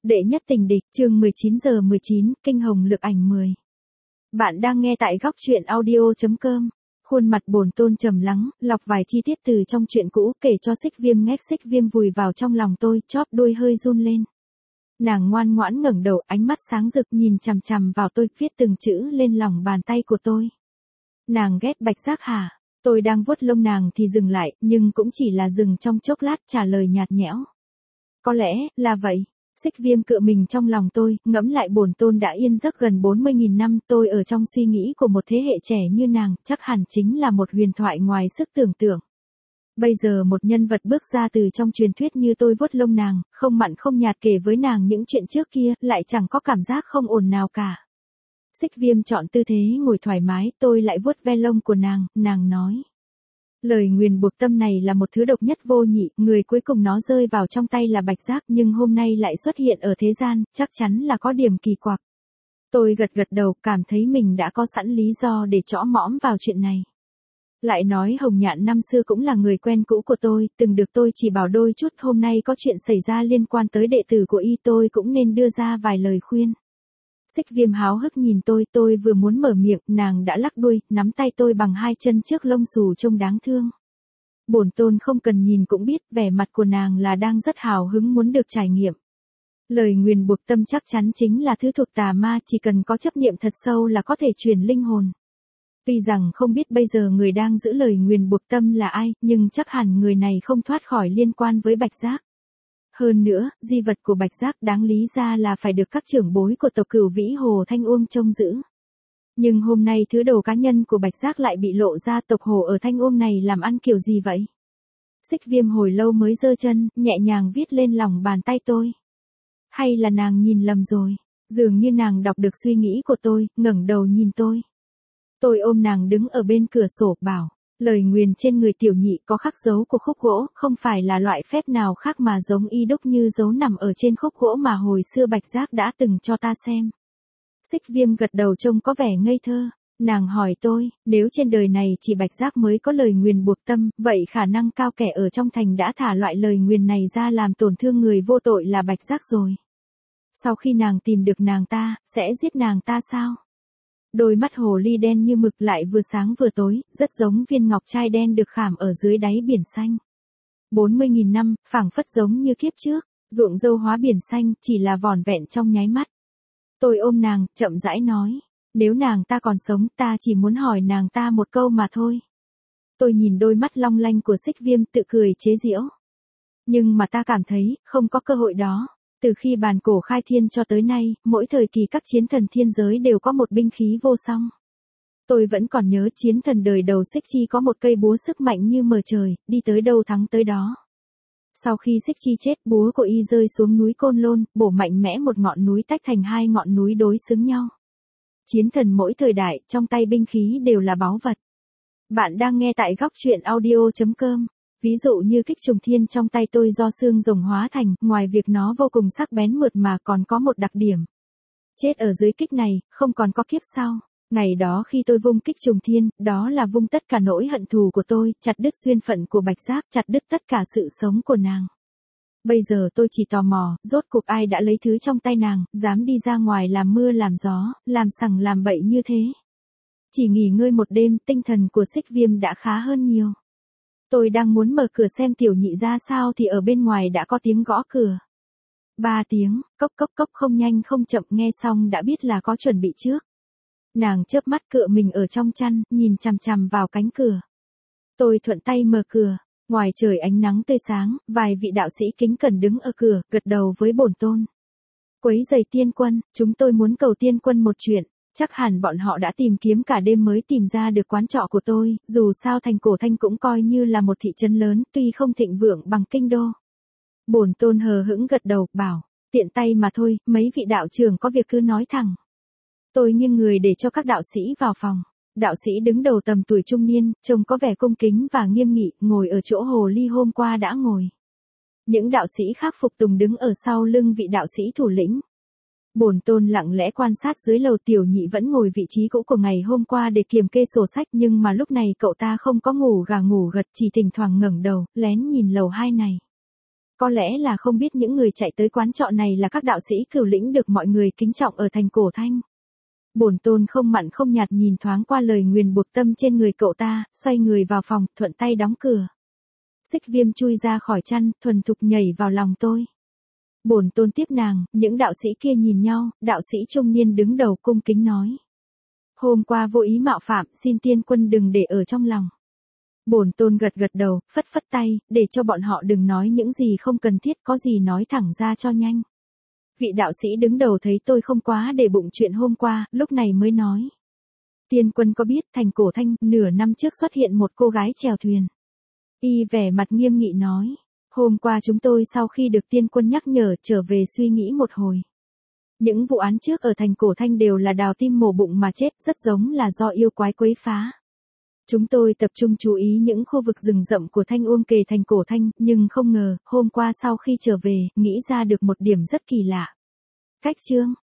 Đệ nhất tình địch, chương 19:19, kinh hồng lực ảnh 10. Bạn đang nghe tại góc truyện audio.com. Khuôn mặt bổn tôn trầm lắng, lọc vài chi tiết từ trong chuyện cũ kể cho Xích Viêm nghe. Xích Viêm vùi vào trong lòng tôi, chóp đuôi hơi run lên. Nàng ngoan ngoãn ngẩng đầu, ánh mắt sáng rực nhìn chằm chằm vào tôi, viết từng chữ lên lòng bàn tay của tôi. Nàng ghét Bạch Giác hả? Tôi đang vuốt lông nàng thì dừng lại, nhưng cũng chỉ là dừng trong chốc lát, trả lời nhạt nhẽo. Có lẽ là vậy. Xích Viêm cựa mình trong lòng tôi, ngẫm lại bổn tôn đã yên giấc gần 40.000 năm, tôi ở trong suy nghĩ của một thế hệ trẻ như nàng, chắc hẳn chính là một huyền thoại ngoài sức tưởng tượng. Bây giờ một nhân vật bước ra từ trong truyền thuyết như tôi vuốt lông nàng, không mặn không nhạt kể với nàng những chuyện trước kia, lại chẳng có cảm giác không ổn nào cả. Xích Viêm chọn tư thế ngồi thoải mái, tôi lại vuốt ve lông của nàng, nàng nói. Lời nguyền buộc tâm này là một thứ độc nhất vô nhị, người cuối cùng nó rơi vào trong tay là Bạch Giác nhưng hôm nay lại xuất hiện ở thế gian, chắc chắn là có điểm kỳ quặc. Tôi gật gật đầu, cảm thấy mình đã có sẵn lý do để trõ mõm vào chuyện này. Lại nói Hồng Nhạn năm xưa cũng là người quen cũ của tôi, từng được tôi chỉ bảo đôi chút, hôm nay có chuyện xảy ra liên quan tới đệ tử của y, tôi cũng nên đưa ra vài lời khuyên. Xích Viêm háo hức nhìn tôi vừa muốn mở miệng, nàng đã lắc đuôi, nắm tay tôi bằng hai chân trước lông xù trông đáng thương. Bổn tôn không cần nhìn cũng biết, vẻ mặt của nàng là đang rất hào hứng muốn được trải nghiệm. Lời nguyền buộc tâm chắc chắn chính là thứ thuộc tà ma, chỉ cần có chấp niệm thật sâu là có thể truyền linh hồn. Tuy rằng không biết bây giờ người đang giữ lời nguyền buộc tâm là ai, nhưng chắc hẳn người này không thoát khỏi liên quan với Bạch Giác. Hơn nữa, di vật của Bạch Giác đáng lý ra là phải được các trưởng bối của tộc Cửu Vĩ Hồ Thanh Uông trông giữ. Nhưng hôm nay thứ đồ cá nhân của Bạch Giác lại bị lộ ra, tộc Hồ ở Thanh Uông này làm ăn kiểu gì vậy? Xích Viêm hồi lâu mới giơ chân, nhẹ nhàng viết lên lòng bàn tay tôi. Hay là nàng nhìn lầm rồi? Dường như nàng đọc được suy nghĩ của tôi, ngẩng đầu nhìn tôi. Tôi ôm nàng đứng ở bên cửa sổ, bảo. Lời nguyền trên người tiểu nhị có khắc dấu của khúc gỗ, không phải là loại phép nào khác mà giống y đúc như dấu nằm ở trên khúc gỗ mà hồi xưa Bạch Giác đã từng cho ta xem. Xích Viêm gật đầu trông có vẻ ngây thơ. Nàng hỏi tôi, nếu trên đời này chỉ Bạch Giác mới có lời nguyền buộc tâm, vậy khả năng cao kẻ ở trong thành đã thả loại lời nguyền này ra làm tổn thương người vô tội là Bạch Giác rồi. Sau khi nàng tìm được nàng ta, sẽ giết nàng ta sao? Đôi mắt hồ ly đen như mực lại vừa sáng vừa tối, rất giống viên ngọc trai đen được khảm ở dưới đáy biển xanh. 40.000 năm, phảng phất giống như kiếp trước, ruộng dâu hóa biển xanh, chỉ là vỏn vẹn trong nháy mắt. Tôi ôm nàng, chậm rãi nói, nếu nàng ta còn sống, ta chỉ muốn hỏi nàng ta một câu mà thôi. Tôi nhìn đôi mắt long lanh của Xích Viêm tự cười chế giễu. Nhưng mà ta cảm thấy, không có cơ hội đó. Từ khi bàn cổ khai thiên cho tới nay, mỗi thời kỳ các chiến thần thiên giới đều có một binh khí vô song. Tôi vẫn còn nhớ chiến thần đời đầu Xích Chi có một cây búa sức mạnh như mờ trời, đi tới đâu thắng tới đó. Sau khi Xích Chi chết, búa của y rơi xuống núi Côn Lôn, bổ mạnh mẽ một ngọn núi tách thành hai ngọn núi đối xứng nhau. Chiến thần mỗi thời đại, trong tay binh khí đều là báu vật. Bạn đang nghe tại góc truyện audio.com. Ví dụ như kích trùng thiên trong tay tôi do xương rồng hóa thành, ngoài việc nó vô cùng sắc bén mượt mà còn có một đặc điểm. Chết ở dưới kích này, không còn có kiếp sau. Ngày đó khi tôi vung kích trùng thiên, đó là vung tất cả nỗi hận thù của tôi, chặt đứt duyên phận của Bạch Giác, chặt đứt tất cả sự sống của nàng. Bây giờ tôi chỉ tò mò, rốt cuộc ai đã lấy thứ trong tay nàng, dám đi ra ngoài làm mưa làm gió, làm sằng làm bậy như thế. Chỉ nghỉ ngơi một đêm, tinh thần của Xích Viêm đã khá hơn nhiều. Tôi đang muốn mở cửa xem tiểu nhị ra sao thì ở bên ngoài đã có tiếng gõ cửa. 3 tiếng, cốc cốc cốc, không nhanh không chậm, nghe xong đã biết là có chuẩn bị trước. Nàng chớp mắt cựa mình ở trong chăn, nhìn chằm chằm vào cánh cửa. Tôi thuận tay mở cửa, ngoài trời ánh nắng tươi sáng, vài vị đạo sĩ kính cẩn đứng ở cửa, gật đầu với bổn tôn. Quấy giày tiên quân, chúng tôi muốn cầu tiên quân một chuyện. Chắc hẳn bọn họ đã tìm kiếm cả đêm mới tìm ra được quán trọ của tôi, dù sao thành Cổ Thanh cũng coi như là một thị trấn lớn, tuy không thịnh vượng bằng kinh đô. Bổn tôn hờ hững gật đầu, bảo, tiện tay mà thôi, mấy vị đạo trưởng có việc cứ nói thẳng. Tôi nghiêng người để cho các đạo sĩ vào phòng. Đạo sĩ đứng đầu tầm tuổi trung niên, trông có vẻ cung kính và nghiêm nghị, ngồi ở chỗ hồ ly hôm qua đã ngồi. Những đạo sĩ khác phục tùng đứng ở sau lưng vị đạo sĩ thủ lĩnh. Bổn tôn lặng lẽ quan sát dưới lầu, tiểu nhị vẫn ngồi vị trí cũ của ngày hôm qua để kiểm kê sổ sách, nhưng mà lúc này cậu ta không có ngủ gà ngủ gật, chỉ thỉnh thoảng ngẩng đầu, lén nhìn lầu 2 này. Có lẽ là không biết những người chạy tới quán trọ này là các đạo sĩ cửu lĩnh được mọi người kính trọng ở thành Cổ Thanh. Bổn tôn không mặn không nhạt nhìn thoáng qua lời nguyền buộc tâm trên người cậu ta, xoay người vào phòng, thuận tay đóng cửa. Xích Viêm chui ra khỏi chăn, thuần thục nhảy vào lòng tôi. Bổn tôn tiếp nàng, những đạo sĩ kia nhìn nhau, đạo sĩ trung niên đứng đầu cung kính nói. Hôm qua vô ý mạo phạm, xin tiên quân đừng để ở trong lòng. Bổn tôn gật gật đầu, phất phất tay, để cho bọn họ đừng nói những gì không cần thiết, có gì nói thẳng ra cho nhanh. Vị đạo sĩ đứng đầu thấy tôi không quá để bụng chuyện hôm qua, lúc này mới nói. Tiên quân có biết thành Cổ Thanh, nửa năm trước xuất hiện một cô gái chèo thuyền. Y vẻ mặt nghiêm nghị nói. Hôm qua chúng tôi sau khi được tiên quân nhắc nhở trở về suy nghĩ một hồi. Những vụ án trước ở thành Cổ Thanh đều là đào tim mổ bụng mà chết, rất giống là do yêu quái quấy phá. Chúng tôi tập trung chú ý những khu vực rừng rậm của Thanh Uông kề thành Cổ Thanh, nhưng không ngờ, hôm qua sau khi trở về, nghĩ ra được một điểm rất kỳ lạ. Cách chương